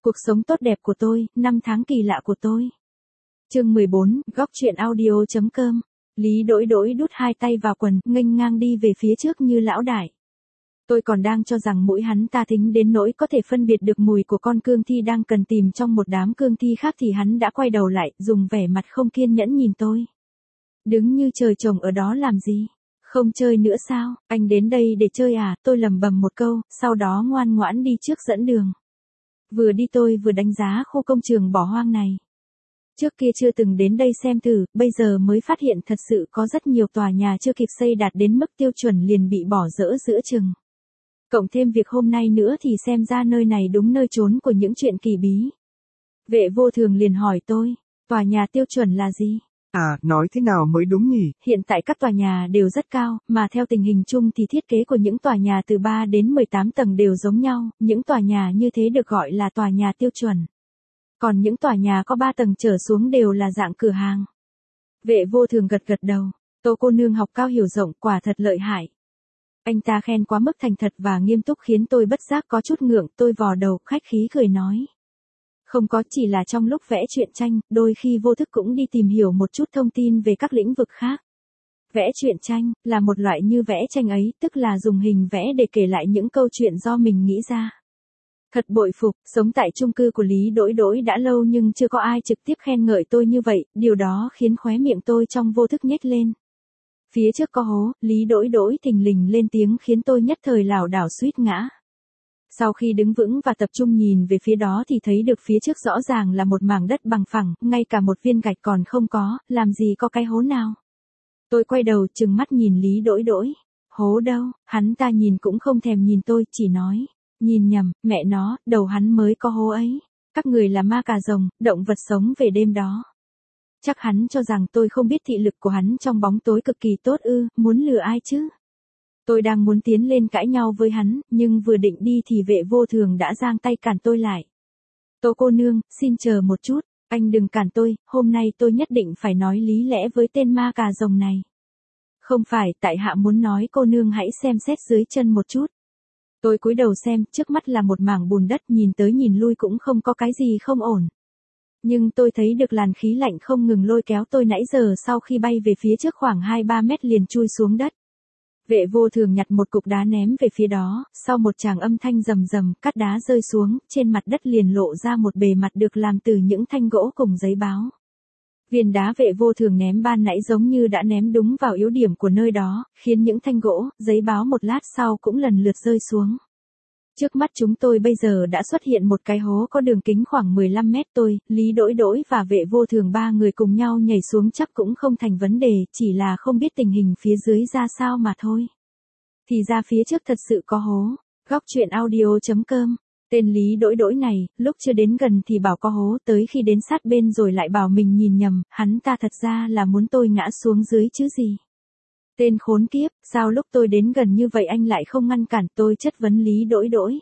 Cuộc sống tốt đẹp của tôi, năm tháng kỳ lạ của tôi. Chương 14, góc truyện audio.com. Lý Đỗi Đỗi đút hai tay vào quần, nghênh ngang đi về phía trước như lão đại. Tôi còn đang cho rằng mũi hắn ta thính đến nỗi có thể phân biệt được mùi của con cương thi đang cần tìm trong một đám cương thi khác thì hắn đã quay đầu lại, dùng vẻ mặt không kiên nhẫn nhìn tôi. Đứng như trời trồng ở đó làm gì? Không chơi nữa sao? Anh đến đây để chơi à? Tôi lẩm bẩm một câu, sau đó ngoan ngoãn đi trước dẫn đường. Vừa đi tôi vừa đánh giá khu công trường bỏ hoang này. Trước kia chưa từng đến đây xem thử, bây giờ mới phát hiện thật sự có rất nhiều tòa nhà chưa kịp xây đạt đến mức tiêu chuẩn liền bị bỏ dỡ giữa chừng. Cộng thêm việc hôm nay nữa thì xem ra nơi này đúng nơi trốn của những chuyện kỳ bí. Vệ vô thường liền hỏi tôi, tòa nhà tiêu chuẩn là gì? À, nói thế nào mới đúng nhỉ? Hiện tại các tòa nhà đều rất cao, mà theo tình hình chung thì thiết kế của những tòa nhà từ 3 đến 18 tầng đều giống nhau, những tòa nhà như thế được gọi là tòa nhà tiêu chuẩn. Còn những tòa nhà có 3 tầng trở xuống đều là dạng cửa hàng. Vệ vô thường gật gật đầu, Tô cô nương học cao hiểu rộng, quả thật lợi hại. Anh ta khen quá mức thành thật và nghiêm túc khiến tôi bất giác có chút ngượng, tôi vò đầu, khách khí cười nói. Không có, chỉ là trong lúc vẽ truyện tranh, đôi khi vô thức cũng đi tìm hiểu một chút thông tin về các lĩnh vực khác. Vẽ truyện tranh, là một loại như vẽ tranh ấy, tức là dùng hình vẽ để kể lại những câu chuyện do mình nghĩ ra. Thật bội phục, sống tại chung cư của Lý Đỗi Đỗi đã lâu nhưng chưa có ai trực tiếp khen ngợi tôi như vậy, điều đó khiến khóe miệng tôi trong vô thức nhếch lên. Phía trước có hố, Lý Đỗi Đỗi thình lình lên tiếng khiến tôi nhất thời lảo đảo suýt ngã. Sau khi đứng vững và tập trung nhìn về phía đó thì thấy được phía trước rõ ràng là một mảng đất bằng phẳng, ngay cả một viên gạch còn không có, làm gì có cái hố nào. Tôi quay đầu trừng mắt nhìn Lý Đỗi Đỗi. Hố đâu? Hắn ta nhìn cũng không thèm nhìn tôi, chỉ nói. Nhìn nhầm, mẹ nó, đầu hắn mới có hố ấy. Các người là ma cà rồng, động vật sống về đêm đó. Chắc hắn cho rằng tôi không biết thị lực của hắn trong bóng tối cực kỳ tốt ư, muốn lừa ai chứ? Tôi đang muốn tiến lên cãi nhau với hắn, nhưng vừa định đi thì vệ vô thường đã giang tay cản tôi lại. Tô cô nương, xin chờ một chút, anh đừng cản tôi, hôm nay tôi nhất định phải nói lý lẽ với tên ma cà rồng này. Không phải, tại hạ muốn nói cô nương hãy xem xét dưới chân một chút. Tôi cúi đầu xem, trước mắt là một mảng bùn đất, nhìn tới nhìn lui cũng không có cái gì không ổn. Nhưng tôi thấy được làn khí lạnh không ngừng lôi kéo tôi nãy giờ sau khi bay về phía trước khoảng 2-3 mét liền chui xuống đất. Vệ vô thường nhặt một cục đá ném về phía đó, sau một tràng âm thanh rầm rầm, cát đá rơi xuống, trên mặt đất liền lộ ra một bề mặt được làm từ những thanh gỗ cùng giấy báo. Viên đá vệ vô thường ném ban nãy giống như đã ném đúng vào yếu điểm của nơi đó, khiến những thanh gỗ, giấy báo một lát sau cũng lần lượt rơi xuống. Trước mắt chúng tôi bây giờ đã xuất hiện một cái hố có đường kính khoảng 15 mét, tôi, Lý Đỗi Đỗi và vệ vô thường ba người cùng nhau nhảy xuống chắc cũng không thành vấn đề, chỉ là không biết tình hình phía dưới ra sao mà thôi. Thì ra phía trước thật sự có hố. Góc truyện audio.com. Tên Lý Đỗi Đỗi này, lúc chưa đến gần thì bảo có hố, tới khi đến sát bên rồi lại bảo mình nhìn nhầm, hắn ta thật ra là muốn tôi ngã xuống dưới chứ gì. Tên khốn kiếp, sao lúc tôi đến gần như vậy anh lại không ngăn cản, tôi chất vấn Lý Đỗi Đỗi.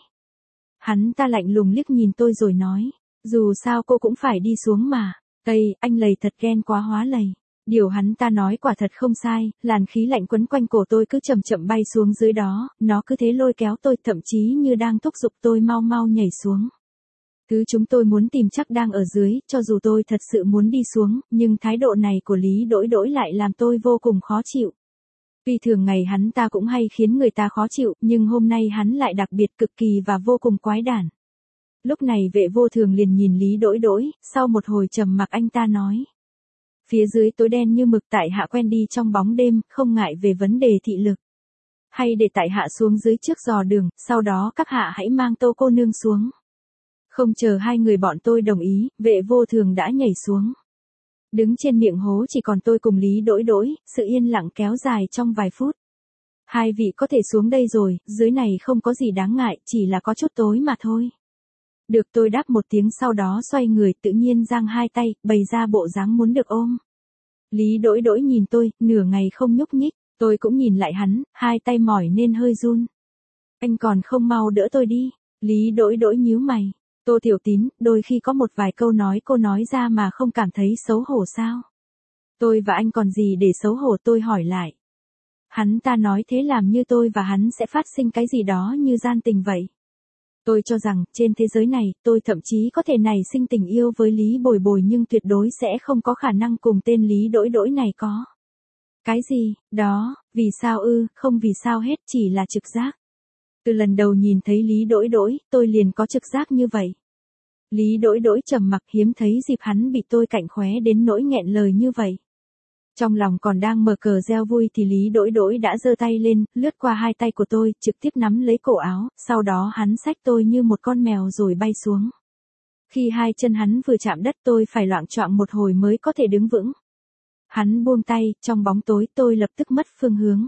Hắn ta lạnh lùng liếc nhìn tôi rồi nói, dù sao cô cũng phải đi xuống mà. Tây, anh lầy thật ghen quá hóa lầy. Điều hắn ta nói quả thật không sai, làn khí lạnh quấn quanh cổ tôi cứ chậm chậm bay xuống dưới đó, nó cứ thế lôi kéo tôi, thậm chí như đang thúc giục tôi mau mau nhảy xuống. Thứ chúng tôi muốn tìm chắc đang ở dưới, cho dù tôi thật sự muốn đi xuống, nhưng thái độ này của Lý Đỗi Đỗi lại làm tôi vô cùng khó chịu. Vì thường ngày hắn ta cũng hay khiến người ta khó chịu, nhưng hôm nay hắn lại đặc biệt cực kỳ và vô cùng quái đản. Lúc này vệ vô thường liền nhìn Lý Đỗi Đỗi, sau một hồi trầm mặc anh ta nói. Phía dưới tối đen như mực, tại hạ quen đi trong bóng đêm, không ngại về vấn đề thị lực. Hay để tại hạ xuống dưới trước dò đường, sau đó các hạ hãy mang Tô cô nương xuống. Không chờ hai người bọn tôi đồng ý, vệ vô thường đã nhảy xuống. Đứng trên miệng hố chỉ còn tôi cùng Lý Đỗi Đỗi, sự yên lặng kéo dài trong vài phút. Hai vị có thể xuống đây rồi, dưới này không có gì đáng ngại, chỉ là có chút tối mà thôi. Được, tôi đáp một tiếng, sau đó xoay người tự nhiên giang hai tay, bày ra bộ dáng muốn được ôm. Lý Đỗi Đỗi nhìn tôi, nửa ngày không nhúc nhích, tôi cũng nhìn lại hắn, hai tay mỏi nên hơi run. Anh còn không mau đỡ tôi đi. Lý Đỗi Đỗi nhíu mày. Tô Tiểu Tín, đôi khi có một vài câu nói cô nói ra mà không cảm thấy xấu hổ sao? Tôi và anh còn gì để xấu hổ, tôi hỏi lại. Hắn ta nói thế làm như tôi và hắn sẽ phát sinh cái gì đó như gian tình vậy. Tôi cho rằng, trên thế giới này, tôi thậm chí có thể nảy sinh tình yêu với Lý Bồi Bồi nhưng tuyệt đối sẽ không có khả năng cùng tên Lý Đỗi Đỗi này có. Cái gì, đó, vì sao ư, không vì sao hết, chỉ là trực giác. Từ lần đầu nhìn thấy Lý Đỗi Đỗi, tôi liền có trực giác như vậy. Lý Đỗi Đỗi trầm mặc, hiếm thấy dịp hắn bị tôi cạnh khóe đến nỗi nghẹn lời như vậy. Trong lòng còn đang mở cờ reo vui thì Lý Đỗi Đỗi đã giơ tay lên, lướt qua hai tay của tôi, trực tiếp nắm lấy cổ áo, sau đó hắn xách tôi như một con mèo rồi bay xuống. Khi hai chân hắn vừa chạm đất tôi phải loạng choạng một hồi mới có thể đứng vững. Hắn buông tay, trong bóng tối tôi lập tức mất phương hướng.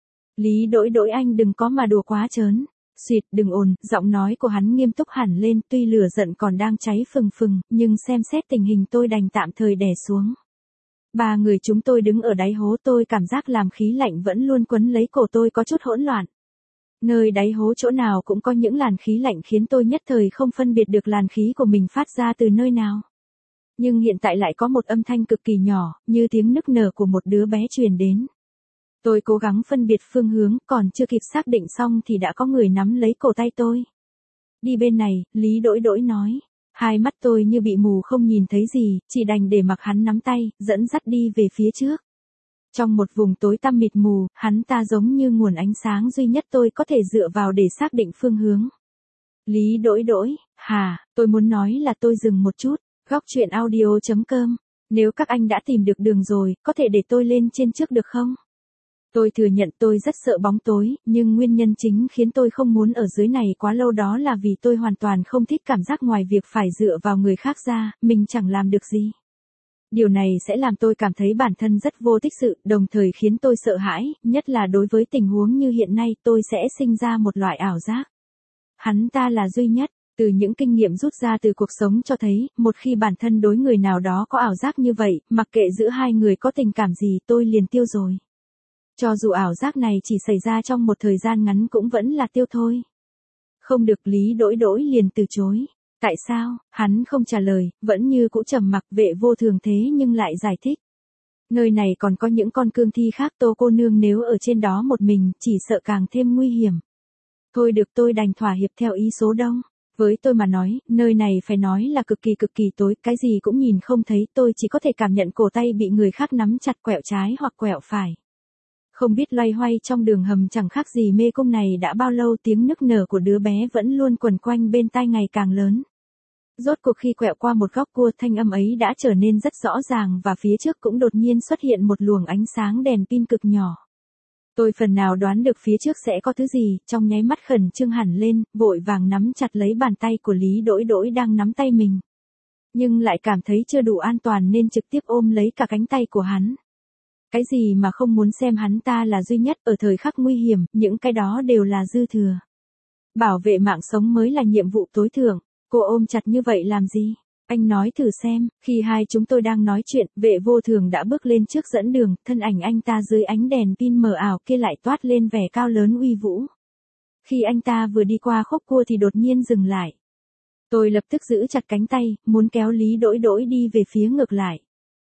Lý Đỗi Đỗi anh đừng có mà đùa quá trớn. Xuyệt, đừng ồn, giọng nói của hắn nghiêm túc hẳn lên, tuy lửa giận còn đang cháy phừng phừng, nhưng xem xét tình hình tôi đành tạm thời đè xuống. Ba người chúng tôi đứng ở đáy hố, tôi cảm giác làm khí lạnh vẫn luôn quấn lấy cổ tôi có chút hỗn loạn. Nơi đáy hố chỗ nào cũng có những làn khí lạnh khiến tôi nhất thời không phân biệt được làn khí của mình phát ra từ nơi nào. Nhưng hiện tại lại có một âm thanh cực kỳ nhỏ, như tiếng nức nở của một đứa bé truyền đến. Tôi cố gắng phân biệt phương hướng, còn chưa kịp xác định xong thì đã có người nắm lấy cổ tay tôi. Đi bên này, Lý Đỗi Đỗi nói. Hai mắt tôi như bị mù không nhìn thấy gì, chỉ đành để mặc hắn nắm tay, dẫn dắt đi về phía trước. Trong một vùng tối tăm mịt mù, hắn ta giống như nguồn ánh sáng duy nhất tôi có thể dựa vào để xác định phương hướng. Lý Đỗi Đỗi, tôi muốn nói là tôi dừng một chút. Góc truyện audio.com. Nếu các anh đã tìm được đường rồi, có thể để tôi lên trên trước được không? Tôi thừa nhận tôi rất sợ bóng tối, nhưng nguyên nhân chính khiến tôi không muốn ở dưới này quá lâu đó là vì tôi hoàn toàn không thích cảm giác ngoài việc phải dựa vào người khác ra, mình chẳng làm được gì. Điều này sẽ làm tôi cảm thấy bản thân rất vô tích sự, đồng thời khiến tôi sợ hãi, nhất là đối với tình huống như hiện nay tôi sẽ sinh ra một loại ảo giác. Hắn ta là duy nhất. Từ những kinh nghiệm rút ra từ cuộc sống cho thấy, một khi bản thân đối người nào đó có ảo giác như vậy, mặc kệ giữa hai người có tình cảm gì tôi liền tiêu rồi. Cho dù ảo giác này chỉ xảy ra trong một thời gian ngắn cũng vẫn là tiêu thôi. Không được, Lý Đỗi Đỗi liền từ chối. Tại sao? Hắn không trả lời, vẫn như cũ trầm mặc. Vệ Vô Thường thế nhưng lại giải thích. Nơi này còn có những con cương thi khác, Tô cô nương nếu ở trên đó một mình, chỉ sợ càng thêm nguy hiểm. Thôi được, tôi đành thỏa hiệp theo ý số đông. Với tôi mà nói, nơi này phải nói là cực kỳ tối, cái gì cũng nhìn không thấy, tôi chỉ có thể cảm nhận cổ tay bị người khác nắm chặt, quẹo trái hoặc quẹo phải. Không biết loay hoay trong đường hầm chẳng khác gì mê cung này đã bao lâu, tiếng nức nở của đứa bé vẫn luôn quẩn quanh bên tai ngày càng lớn. Rốt cuộc khi quẹo qua một góc cua, thanh âm ấy đã trở nên rất rõ ràng và phía trước cũng đột nhiên xuất hiện một luồng ánh sáng đèn pin cực nhỏ. Tôi phần nào đoán được phía trước sẽ có thứ gì, trong nháy mắt khẩn trương hẳn lên, vội vàng nắm chặt lấy bàn tay của Lý Đỗi Đỗi đang nắm tay mình. Nhưng lại cảm thấy chưa đủ an toàn nên trực tiếp ôm lấy cả cánh tay của hắn. Cái gì mà không muốn xem hắn ta là duy nhất ở thời khắc nguy hiểm, những cái đó đều là dư thừa. Bảo vệ mạng sống mới là nhiệm vụ tối thượng, cô ôm chặt như vậy làm gì? Anh nói thử xem, khi hai chúng tôi đang nói chuyện, Vệ Vô Thường đã bước lên trước dẫn đường, thân ảnh anh ta dưới ánh đèn pin mờ ảo kia lại toát lên vẻ cao lớn uy vũ. Khi anh ta vừa đi qua khúc cua thì đột nhiên dừng lại. Tôi lập tức giữ chặt cánh tay, muốn kéo Lý Đỗi Đỗi đi về phía ngược lại.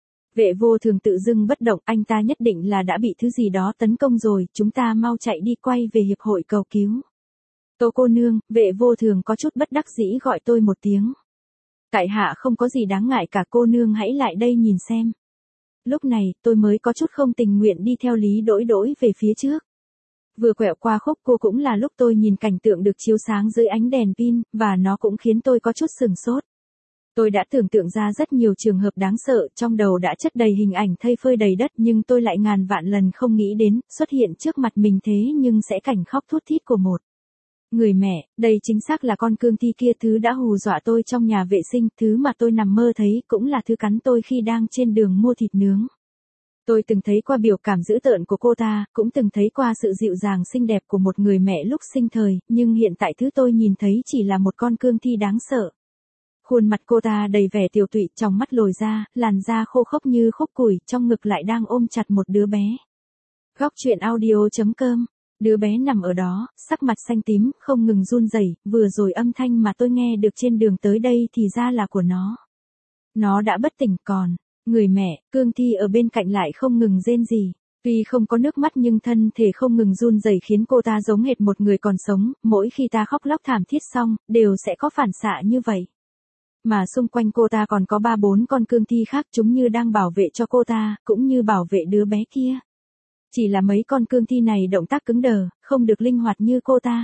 Vệ Vô Thường tự dưng bất động, anh ta nhất định là đã bị thứ gì đó tấn công rồi, chúng ta mau chạy đi, quay về hiệp hội cầu cứu. Tô cô nương, Vệ Vô Thường có chút bất đắc dĩ gọi tôi một tiếng. Tại hạ không có gì đáng ngại cả, cô nương hãy lại đây nhìn xem. Lúc này, tôi mới có chút không tình nguyện đi theo Lý Đỗi Đỗi về phía trước. Vừa quẹo qua khúc cua cũng là lúc tôi nhìn cảnh tượng được chiếu sáng dưới ánh đèn pin, và nó cũng khiến tôi có chút sừng sốt. Tôi đã tưởng tượng ra rất nhiều trường hợp đáng sợ, trong đầu đã chất đầy hình ảnh thây phơi đầy đất, nhưng tôi lại ngàn vạn lần không nghĩ đến, xuất hiện trước mặt mình thế nhưng sẽ cảnh khóc thút thít của một người mẹ. Đây chính xác là con cương thi kia, thứ đã hù dọa tôi trong nhà vệ sinh, thứ mà tôi nằm mơ thấy, cũng là thứ cắn tôi khi đang trên đường mua thịt nướng. Tôi từng thấy qua biểu cảm dữ tợn của cô ta, cũng từng thấy qua sự dịu dàng xinh đẹp của một người mẹ lúc sinh thời, nhưng hiện tại thứ tôi nhìn thấy chỉ là một con cương thi đáng sợ. Khuôn mặt cô ta đầy vẻ tiều tụy, trong mắt lồi ra, làn da khô khốc như khúc củi, trong ngực lại đang ôm chặt một đứa bé. Góc truyện audio.com. Đứa bé nằm ở đó, sắc mặt xanh tím, không ngừng run rẩy, vừa rồi âm thanh mà tôi nghe được trên đường tới đây thì ra là của nó. Nó đã bất tỉnh, còn người mẹ, cương thi ở bên cạnh lại không ngừng rên rỉ. Tuy không có nước mắt nhưng thân thể không ngừng run rẩy khiến cô ta giống hệt một người còn sống, mỗi khi ta khóc lóc thảm thiết xong, đều sẽ có phản xạ như vậy. Mà xung quanh cô ta còn có 3-4 con cương thi khác, chúng như đang bảo vệ cho cô ta, cũng như bảo vệ đứa bé kia. Chỉ là mấy con cương thi này động tác cứng đờ, không được linh hoạt như cô ta.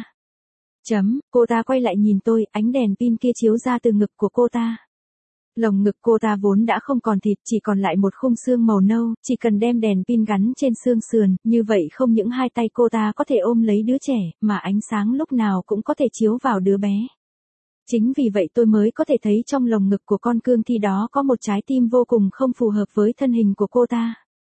Cô ta quay lại nhìn tôi, ánh đèn pin kia chiếu ra từ ngực của cô ta. Lồng ngực cô ta vốn đã không còn thịt, chỉ còn lại một khung xương màu nâu, chỉ cần đem đèn pin gắn trên xương sườn, như vậy không những hai tay cô ta có thể ôm lấy đứa trẻ, mà ánh sáng lúc nào cũng có thể chiếu vào đứa bé. Chính vì vậy tôi mới có thể thấy trong lồng ngực của con cương thi đó có một trái tim vô cùng không phù hợp với thân hình của cô ta.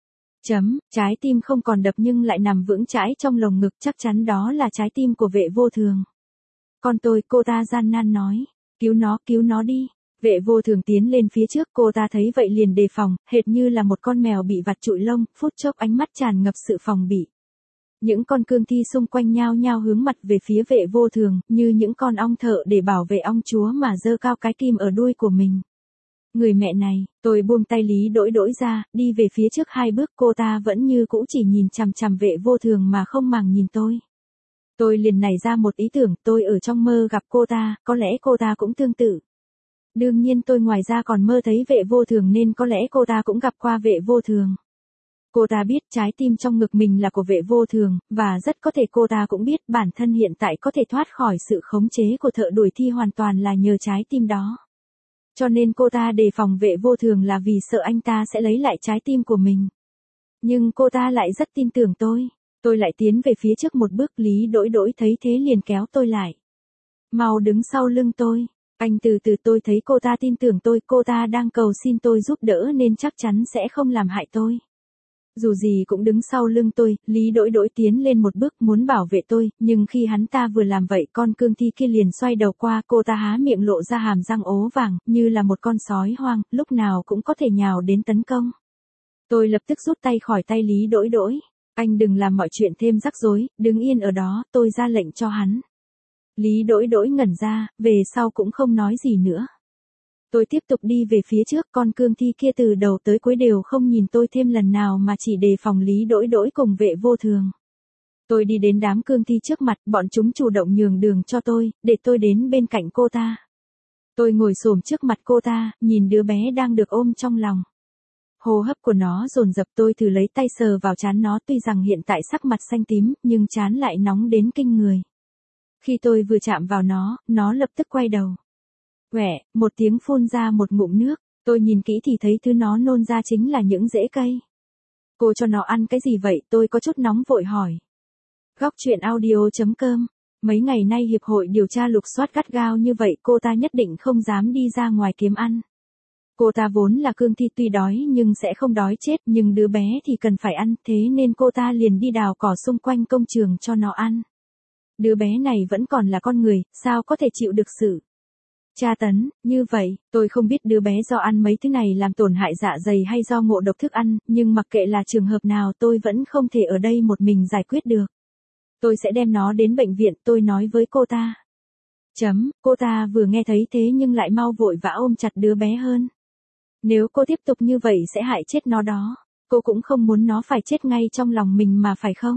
Trái tim không còn đập nhưng lại nằm vững chãi trong lồng ngực, chắc chắn đó là trái tim của Vệ Vô Thường. Con tôi, cô ta gian nan nói, cứu nó đi. Vệ Vô Thường tiến lên phía trước, cô ta thấy vậy liền đề phòng, hệt như là một con mèo bị vặt trụi lông, phút chốc ánh mắt tràn ngập sự phòng bị. Những con cương thi xung quanh nhao nhao hướng mặt về phía Vệ Vô Thường, như những con ong thợ để bảo vệ ong chúa mà giơ cao cái kim ở đuôi của mình. Người mẹ này, tôi buông tay Lý Đỗi Đỗi ra, đi về phía trước 2 bước, cô ta vẫn như cũ chỉ nhìn chằm chằm Vệ Vô Thường mà không màng nhìn tôi. Tôi liền nảy ra một ý tưởng, tôi ở trong mơ gặp cô ta, có lẽ cô ta cũng tương tự. Đương nhiên tôi ngoài ra còn mơ thấy Vệ Vô Thường nên có lẽ cô ta cũng gặp qua Vệ Vô Thường. Cô ta biết trái tim trong ngực mình là của Vệ Vô Thường, và rất có thể cô ta cũng biết bản thân hiện tại có thể thoát khỏi sự khống chế của thợ đuổi thi hoàn toàn là nhờ trái tim đó. Cho nên cô ta đề phòng Vệ Vô Thường là vì sợ anh ta sẽ lấy lại trái tim của mình. Nhưng cô ta lại rất tin tưởng tôi. Tôi lại tiến về phía trước một bước, Lý Đỗi Đỗi thấy thế liền kéo tôi lại. Mau đứng sau lưng tôi. Anh từ từ, tôi thấy cô ta tin tưởng tôi, cô ta đang cầu xin tôi giúp đỡ nên chắc chắn sẽ không làm hại tôi. Dù gì cũng đứng sau lưng tôi, Lý Đỗi Đỗi tiến lên một bước muốn bảo vệ tôi, nhưng khi hắn ta vừa làm vậy con cương thi kia liền xoay đầu qua, cô ta há miệng lộ ra hàm răng ố vàng, như là một con sói hoang, lúc nào cũng có thể nhào đến tấn công. Tôi lập tức rút tay khỏi tay Lý Đỗi Đỗi. Anh đừng làm mọi chuyện thêm rắc rối, đứng yên ở đó, tôi ra lệnh cho hắn. Lý Đỗi Đỗi ngẩn ra, về sau cũng không nói gì nữa. Tôi tiếp tục đi về phía trước, con cương thi kia từ đầu tới cuối đều không nhìn tôi thêm lần nào mà chỉ đề phòng Lý Đỗi Đỗi cùng Vệ Vô Thường. Tôi đi đến đám cương thi trước mặt, bọn chúng chủ động nhường đường cho tôi, để tôi đến bên cạnh cô ta. Tôi ngồi xổm trước mặt cô ta, nhìn đứa bé đang được ôm trong lòng. Hô hấp của nó dồn dập, tôi thử lấy tay sờ vào trán nó, tuy rằng hiện tại sắc mặt xanh tím, nhưng trán lại nóng đến kinh người. Khi tôi vừa chạm vào nó lập tức quay đầu. Quẹ, một tiếng phun ra một ngụm nước, tôi nhìn kỹ thì thấy thứ nó nôn ra chính là những rễ cây. Cô cho nó ăn cái gì vậy? Tôi có chút nóng vội hỏi. Góc truyện audio.com. Mấy ngày nay hiệp hội điều tra lục soát gắt gao như vậy, cô ta nhất định không dám đi ra ngoài kiếm ăn. Cô ta vốn là cương thi, tuy đói nhưng sẽ không đói chết, nhưng đứa bé thì cần phải ăn, thế nên cô ta liền đi đào cỏ xung quanh công trường cho nó ăn. Đứa bé này vẫn còn là con người, sao có thể chịu được sự tra tấn như vậy? Tôi không biết đứa bé do ăn mấy thứ này làm tổn hại dạ dày hay do ngộ độc thức ăn, nhưng mặc kệ là trường hợp nào tôi vẫn không thể ở đây một mình giải quyết được. Tôi sẽ đem nó đến bệnh viện, tôi nói với cô ta. Cô ta vừa nghe thấy thế nhưng lại mau vội vã ôm chặt đứa bé hơn. Nếu cô tiếp tục như vậy sẽ hại chết nó đó. Cô cũng không muốn nó phải chết ngay trong lòng mình mà phải không?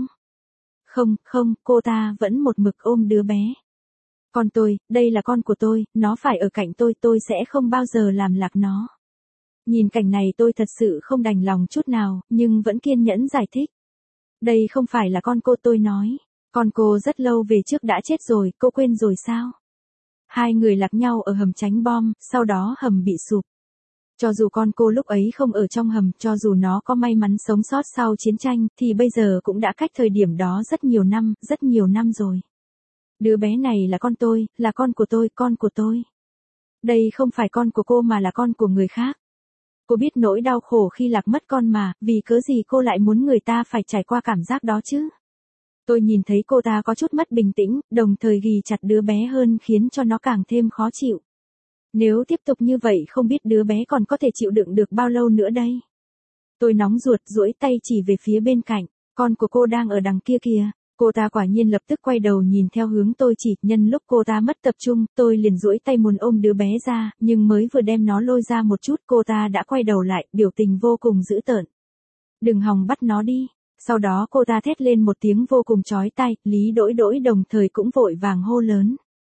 Không, cô ta vẫn một mực ôm đứa bé. Con tôi, đây là con của tôi, nó phải ở cạnh tôi sẽ không bao giờ làm lạc nó. Nhìn cảnh này tôi thật sự không đành lòng chút nào, nhưng vẫn kiên nhẫn giải thích. Đây không phải là con cô, tôi nói. Con cô rất lâu về trước đã chết rồi, cô quên rồi sao? Hai người lạc nhau ở hầm tránh bom, sau đó hầm bị sụp. Cho dù con cô lúc ấy không ở trong hầm, cho dù nó có may mắn sống sót sau chiến tranh, thì bây giờ cũng đã cách thời điểm đó rất nhiều năm rồi. Đứa bé này là con tôi, là con của tôi. Đây không phải con của cô mà là con của người khác. Cô biết nỗi đau khổ khi lạc mất con mà, vì cớ gì cô lại muốn người ta phải trải qua cảm giác đó chứ? Tôi nhìn thấy cô ta có chút mất bình tĩnh, đồng thời ghì chặt đứa bé hơn khiến cho nó càng thêm khó chịu. Nếu tiếp tục như vậy không biết đứa bé còn có thể chịu đựng được bao lâu nữa đây. Tôi nóng ruột, duỗi tay chỉ về phía bên cạnh, con của cô đang ở đằng kia kìa. Cô ta quả nhiên lập tức quay đầu nhìn theo hướng tôi chỉ, nhân lúc cô ta mất tập trung, tôi liền duỗi tay muốn ôm đứa bé ra, nhưng mới vừa đem nó lôi ra một chút cô ta đã quay đầu lại, biểu tình vô cùng dữ tợn. Đừng hòng bắt nó đi, Sau đó cô ta thét lên một tiếng vô cùng chói tai, Lý Đỗi Đỗi đồng thời cũng vội vàng hô lớn.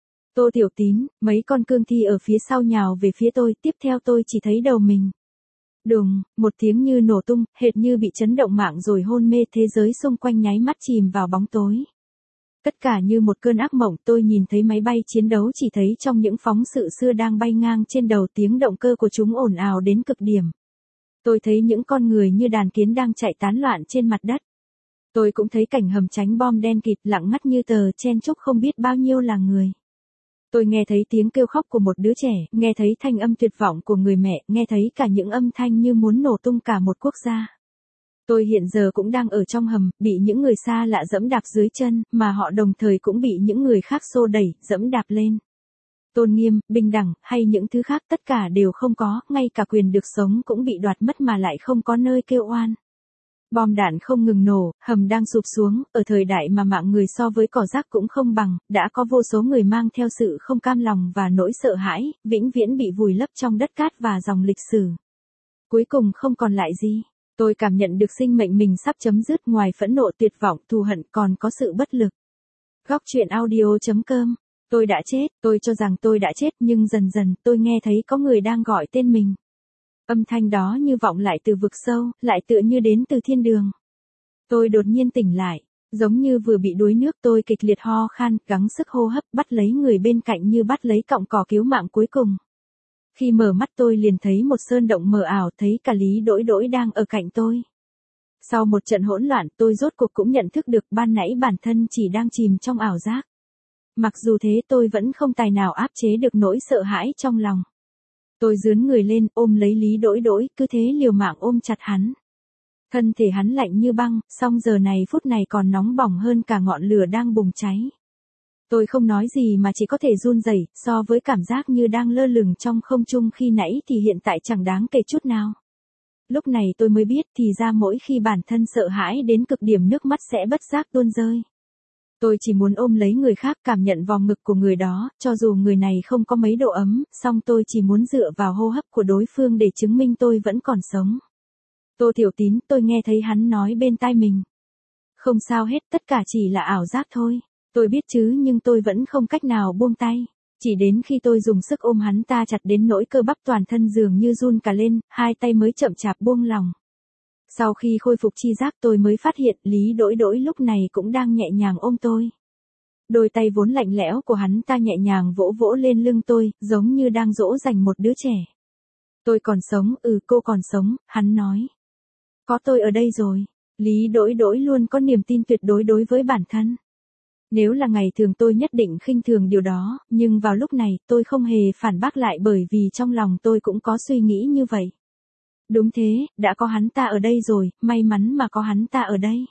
Tô Tiểu Tín, mấy con cương thi ở phía sau nhào về phía tôi, tiếp theo tôi chỉ thấy đầu mình. Đùng, một tiếng như nổ tung, hệt như bị chấn động mạng rồi hôn mê, thế giới xung quanh nháy mắt chìm vào bóng tối. Tất cả như một cơn ác mộng, tôi nhìn thấy máy bay chiến đấu, chỉ thấy trong những phóng sự xưa đang bay ngang trên đầu, tiếng động cơ của chúng ồn ào đến cực điểm. Tôi thấy những con người như đàn kiến đang chạy tán loạn trên mặt đất. Tôi cũng thấy cảnh hầm tránh bom đen kịt lặng ngắt như tờ, chen chúc không biết bao nhiêu là người. Tôi nghe thấy tiếng kêu khóc của một đứa trẻ, nghe thấy thanh âm tuyệt vọng của người mẹ, nghe thấy cả những âm thanh như muốn nổ tung cả một quốc gia. Tôi hiện giờ cũng đang ở trong hầm, bị những người xa lạ dẫm đạp dưới chân, mà họ đồng thời cũng bị những người khác xô đẩy, dẫm đạp lên. Tôn nghiêm, bình đẳng, hay những thứ khác tất cả đều không có, ngay cả quyền được sống cũng bị đoạt mất mà lại không có nơi kêu oan. Bom đạn không ngừng nổ, hầm đang sụp xuống, ở thời đại mà mạng người so với cỏ rác cũng không bằng, đã có vô số người mang theo sự không cam lòng và nỗi sợ hãi, vĩnh viễn bị vùi lấp trong đất cát và dòng lịch sử. Cuối cùng không còn lại gì. Tôi cảm nhận được sinh mệnh mình sắp chấm dứt, ngoài phẫn nộ, tuyệt vọng, thù hận còn có sự bất lực. Góc truyện audio.com. Tôi đã chết, tôi cho rằng tôi đã chết, nhưng dần dần tôi nghe thấy có người đang gọi tên mình. Âm thanh đó như vọng lại từ vực sâu, lại tựa như đến từ thiên đường. Tôi đột nhiên tỉnh lại, giống như vừa bị đuối nước, tôi kịch liệt ho khan, gắng sức hô hấp, bắt lấy người bên cạnh như bắt lấy cọng cỏ cứu mạng cuối cùng. Khi mở mắt tôi liền thấy một sơn động mờ ảo, thấy cả Lý Đỗi Đỗi đang ở cạnh tôi. Sau một trận hỗn loạn, tôi rốt cuộc cũng nhận thức được ban nãy bản thân chỉ đang chìm trong ảo giác. Mặc dù thế tôi vẫn không tài nào áp chế được nỗi sợ hãi trong lòng. Tôi giương người lên, ôm lấy Lý Đỗi Đỗi, cứ thế liều mạng ôm chặt hắn. Thân thể hắn lạnh như băng, song giờ này phút này còn nóng bỏng hơn cả ngọn lửa đang bùng cháy. Tôi không nói gì mà chỉ có thể run rẩy, so với cảm giác như đang lơ lửng trong không trung khi nãy thì hiện tại chẳng đáng kể chút nào. Lúc này tôi mới biết thì ra mỗi khi bản thân sợ hãi đến cực điểm nước mắt sẽ bất giác tuôn rơi. Tôi chỉ muốn ôm lấy người khác, cảm nhận vòng ngực của người đó, cho dù người này không có mấy độ ấm, song tôi chỉ muốn dựa vào hô hấp của đối phương để chứng minh tôi vẫn còn sống. Tô Tiểu Tín, tôi nghe thấy hắn nói bên tai mình. Không sao hết, tất cả chỉ là ảo giác thôi. Tôi biết chứ, nhưng tôi vẫn không cách nào buông tay. Chỉ đến khi tôi dùng sức ôm hắn ta chặt đến nỗi cơ bắp toàn thân dường như run cả lên, hai tay mới chậm chạp buông lòng. Sau khi khôi phục tri giác tôi mới phát hiện Lý Đỗi Đỗi lúc này cũng đang nhẹ nhàng ôm tôi. Đôi tay vốn lạnh lẽo của hắn ta nhẹ nhàng vỗ vỗ lên lưng tôi, giống như đang dỗ dành một đứa trẻ. Tôi còn sống, cô còn sống, hắn nói. Có tôi ở đây rồi. Lý Đỗi Đỗi luôn có niềm tin tuyệt đối đối với bản thân. Nếu là ngày thường tôi nhất định khinh thường điều đó, nhưng vào lúc này tôi không hề phản bác lại bởi vì trong lòng tôi cũng có suy nghĩ như vậy. Đúng thế, đã có hắn ta ở đây rồi, may mắn mà có hắn ta ở đây.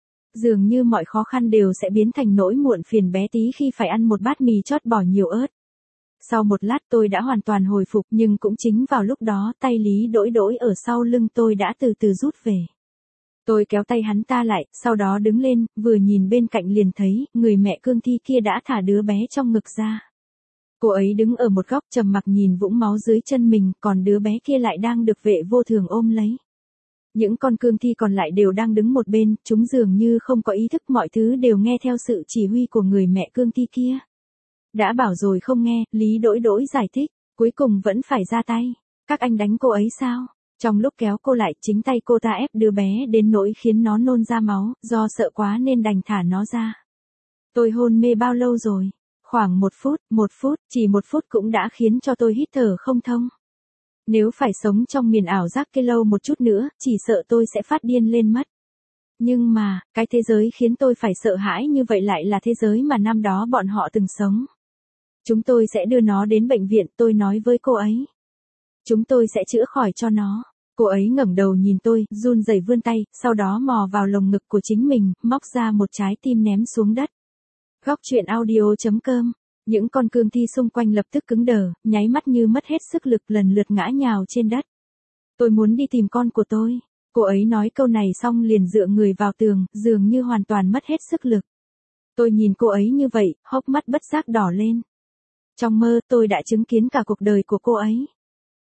Dường như mọi khó khăn đều sẽ biến thành nỗi muộn phiền bé tí khi phải ăn một bát mì chót bỏ nhiều ớt. Sau một lát tôi đã hoàn toàn hồi phục, nhưng cũng chính vào lúc đó tay Lý Đỗi Đỗi ở sau lưng tôi đã từ từ rút về. Tôi kéo tay hắn ta lại, sau đó đứng lên, vừa nhìn bên cạnh liền thấy, người mẹ cương thi kia đã thả đứa bé trong ngực ra. Cô ấy đứng ở một góc trầm mặc nhìn vũng máu dưới chân mình, còn đứa bé kia lại đang được vệ vô thường ôm lấy. Những con cương thi còn lại đều đang đứng một bên, chúng dường như không có ý thức, mọi thứ đều nghe theo sự chỉ huy của người mẹ cương thi kia. Đã bảo rồi không nghe, Lý Đỗi Đỗi giải thích, cuối cùng vẫn phải ra tay. Các anh đánh cô ấy sao? Trong lúc kéo cô lại, chính tay cô ta ép đứa bé đến nỗi khiến nó nôn ra máu, do sợ quá nên đành thả nó ra. Tôi hôn mê bao lâu rồi? Khoảng 1 phút, chỉ 1 phút cũng đã khiến cho tôi hít thở không thông. Nếu phải sống trong miền ảo giác kia lâu một chút nữa, chỉ sợ tôi sẽ phát điên lên mất. Nhưng mà, cái thế giới khiến tôi phải sợ hãi như vậy lại là thế giới mà năm đó bọn họ từng sống. Chúng tôi sẽ đưa nó đến bệnh viện, tôi nói với cô ấy. Chúng tôi sẽ chữa khỏi cho nó. Cô ấy ngẩng đầu nhìn tôi, run rẩy vươn tay, sau đó mò vào lồng ngực của chính mình, móc ra một trái tim ném xuống đất. Góc truyện audio.com. Những con cương thi xung quanh lập tức cứng đờ, nháy mắt như mất hết sức lực, lần lượt ngã nhào trên đất. Tôi muốn đi tìm con của tôi. Cô ấy nói câu này xong liền dựa người vào tường, dường như hoàn toàn mất hết sức lực. Tôi nhìn cô ấy như vậy, hốc mắt bất giác đỏ lên. Trong mơ, tôi đã chứng kiến cả cuộc đời của cô ấy.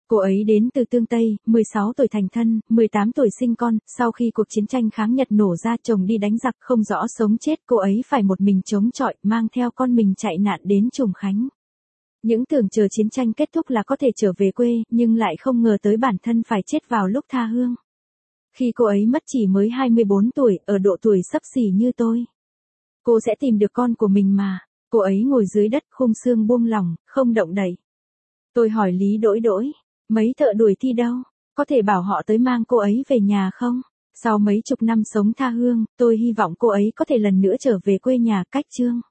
Cô ấy đến từ Tương Tây, 16 tuổi thành thân, 18 tuổi sinh con, sau khi cuộc chiến tranh kháng Nhật nổ ra chồng đi đánh giặc không rõ sống chết cô ấy phải một mình chống chọi mang theo con mình chạy nạn đến Trùng Khánh. Những tưởng chờ chiến tranh kết thúc là có thể trở về quê, nhưng lại không ngờ tới bản thân phải chết vào lúc tha hương. Khi cô ấy mất chỉ mới 24 tuổi, ở độ tuổi xấp xỉ như tôi. Cô sẽ tìm được con của mình mà. Cô ấy ngồi dưới đất khung xương buông lỏng, không động đậy. Tôi hỏi Lý Đỗi Đỗi, mấy thợ đuổi thi đâu? Có thể bảo họ tới mang cô ấy về nhà không? Sau mấy chục năm sống tha hương, tôi hy vọng cô ấy có thể lần nữa trở về quê nhà cách Chương.